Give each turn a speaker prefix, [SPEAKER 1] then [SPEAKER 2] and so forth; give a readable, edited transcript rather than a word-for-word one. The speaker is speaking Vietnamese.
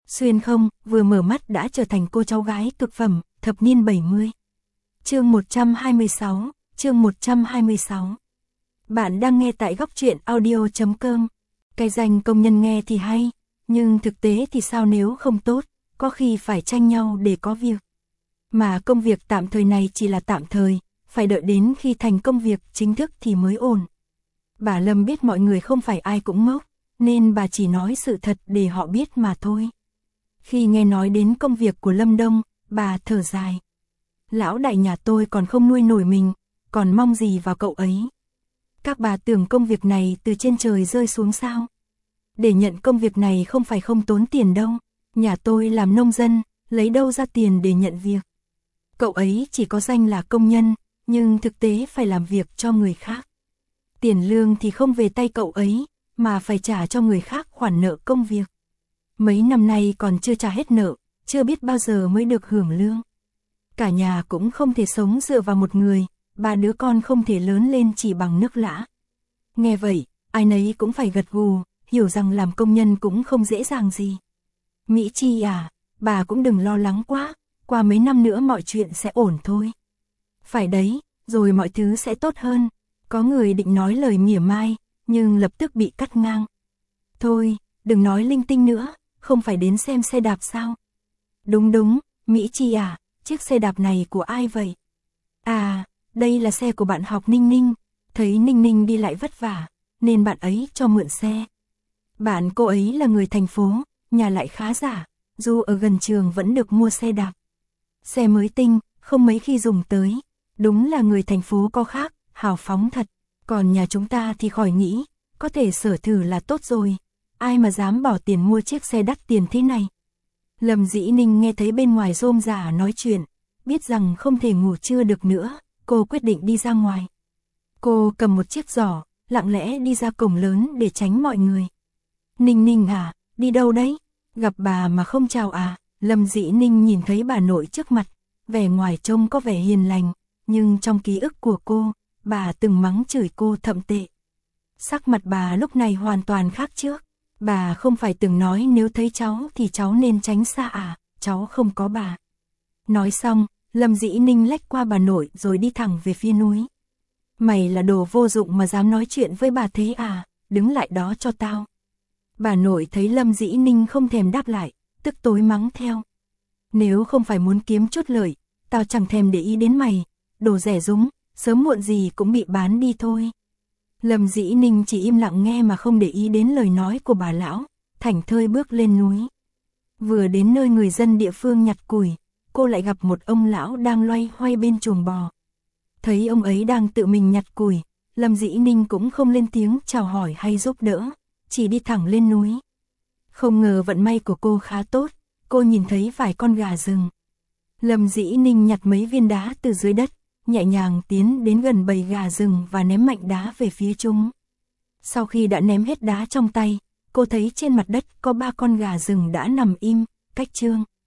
[SPEAKER 1] Xuyên không, vừa mở mắt đã trở thành cô cháu gái cực phẩm, thập niên 70. Chương 126, chương 126. Bạn đang nghe tại góc truyện audio.com. Cái danh công nhân nghe thì hay, nhưng thực tế thì sao nếu không tốt, có khi phải tranh nhau để có việc. Mà công việc tạm thời này chỉ là tạm thời, phải đợi đến khi thành công việc chính thức thì mới ổn. Bà Lâm biết mọi người không phải ai cũng ngốc, nên bà chỉ nói sự thật để họ biết mà thôi. Khi nghe nói đến công việc của Lâm Đông, bà thở dài. Lão đại nhà tôi còn không nuôi nổi mình, còn mong gì vào cậu ấy. Các bà tưởng công việc này từ trên trời rơi xuống sao? Để nhận công việc này không phải không tốn tiền đâu, nhà tôi làm nông dân, lấy đâu ra tiền để nhận việc. Cậu ấy chỉ có danh là công nhân, nhưng thực tế phải làm việc cho người khác. Tiền lương thì không về tay cậu ấy, mà phải trả cho người khác khoản nợ công việc. Mấy năm nay còn chưa trả hết nợ, chưa biết bao giờ mới được hưởng lương. Cả nhà cũng không thể sống dựa vào một người, 3 đứa con không thể lớn lên chỉ bằng nước lã. Nghe vậy, ai nấy cũng phải gật gù, hiểu rằng làm công nhân cũng không dễ dàng gì. Mỹ Chi à, bà cũng đừng lo lắng quá, qua mấy năm nữa mọi chuyện sẽ ổn thôi. Phải đấy, rồi mọi thứ sẽ tốt hơn. Có người định nói lời mỉa mai, nhưng lập tức bị cắt ngang. Thôi, đừng nói linh tinh nữa, không phải đến xem xe đạp sao? Đúng, Mỹ Chi à, chiếc xe đạp này của ai vậy? À, đây là xe của bạn học Ninh Ninh, thấy Ninh Ninh đi lại vất vả, nên bạn ấy cho mượn xe. Bạn cô ấy là người thành phố, nhà lại khá giả, dù ở gần trường vẫn được mua xe đạp. Xe mới tinh, không mấy khi dùng tới, đúng là người thành phố có khác, hào phóng thật, còn nhà chúng ta thì khỏi nghĩ, có thể sở thử là tốt rồi, ai mà dám bỏ tiền mua chiếc xe đắt tiền thế này. Lâm Dĩ Ninh nghe thấy bên ngoài rôm rả nói chuyện, biết rằng không thể ngủ trưa được nữa, cô quyết định đi ra ngoài. Cô cầm một chiếc giỏ, lặng lẽ đi ra cổng lớn để tránh mọi người. Ninh Ninh à, đi đâu đấy? Gặp bà mà không chào à? Lâm Dĩ Ninh nhìn thấy bà nội trước mặt, vẻ ngoài trông có vẻ hiền lành, nhưng trong ký ức của cô, bà từng mắng chửi cô thậm tệ. Sắc mặt bà lúc này hoàn toàn khác trước. Bà không phải từng nói nếu thấy cháu thì cháu nên tránh xa à, cháu không có bà. Nói xong, Lâm Dĩ Ninh lách qua bà nội rồi đi thẳng về phía núi. Mày là đồ vô dụng mà dám nói chuyện với bà thế à, đứng lại đó cho tao. Bà nội thấy Lâm Dĩ Ninh không thèm đáp lại, tức tối mắng theo. Nếu không phải muốn kiếm chút lợi, tao chẳng thèm để ý đến mày, đồ rẻ rúng, sớm muộn gì cũng bị bán đi thôi. Lâm Dĩ Ninh chỉ im lặng nghe mà không để ý đến lời nói của bà lão, thảnh thơi bước lên núi. Vừa đến nơi người dân địa phương nhặt củi, cô lại gặp một ông lão đang loay hoay bên chuồng bò. Thấy ông ấy đang tự mình nhặt củi, Lâm Dĩ Ninh cũng không lên tiếng chào hỏi hay giúp đỡ, chỉ đi thẳng lên núi. Không ngờ vận may của cô khá tốt, cô nhìn thấy vài con gà rừng. Lâm Dĩ Ninh nhặt mấy viên đá từ dưới đất, nhẹ nhàng tiến đến gần bầy gà rừng và ném mạnh đá về phía chúng. Sau khi đã ném hết đá trong tay, cô thấy trên mặt đất có 3 con gà rừng đã nằm im, cách chương.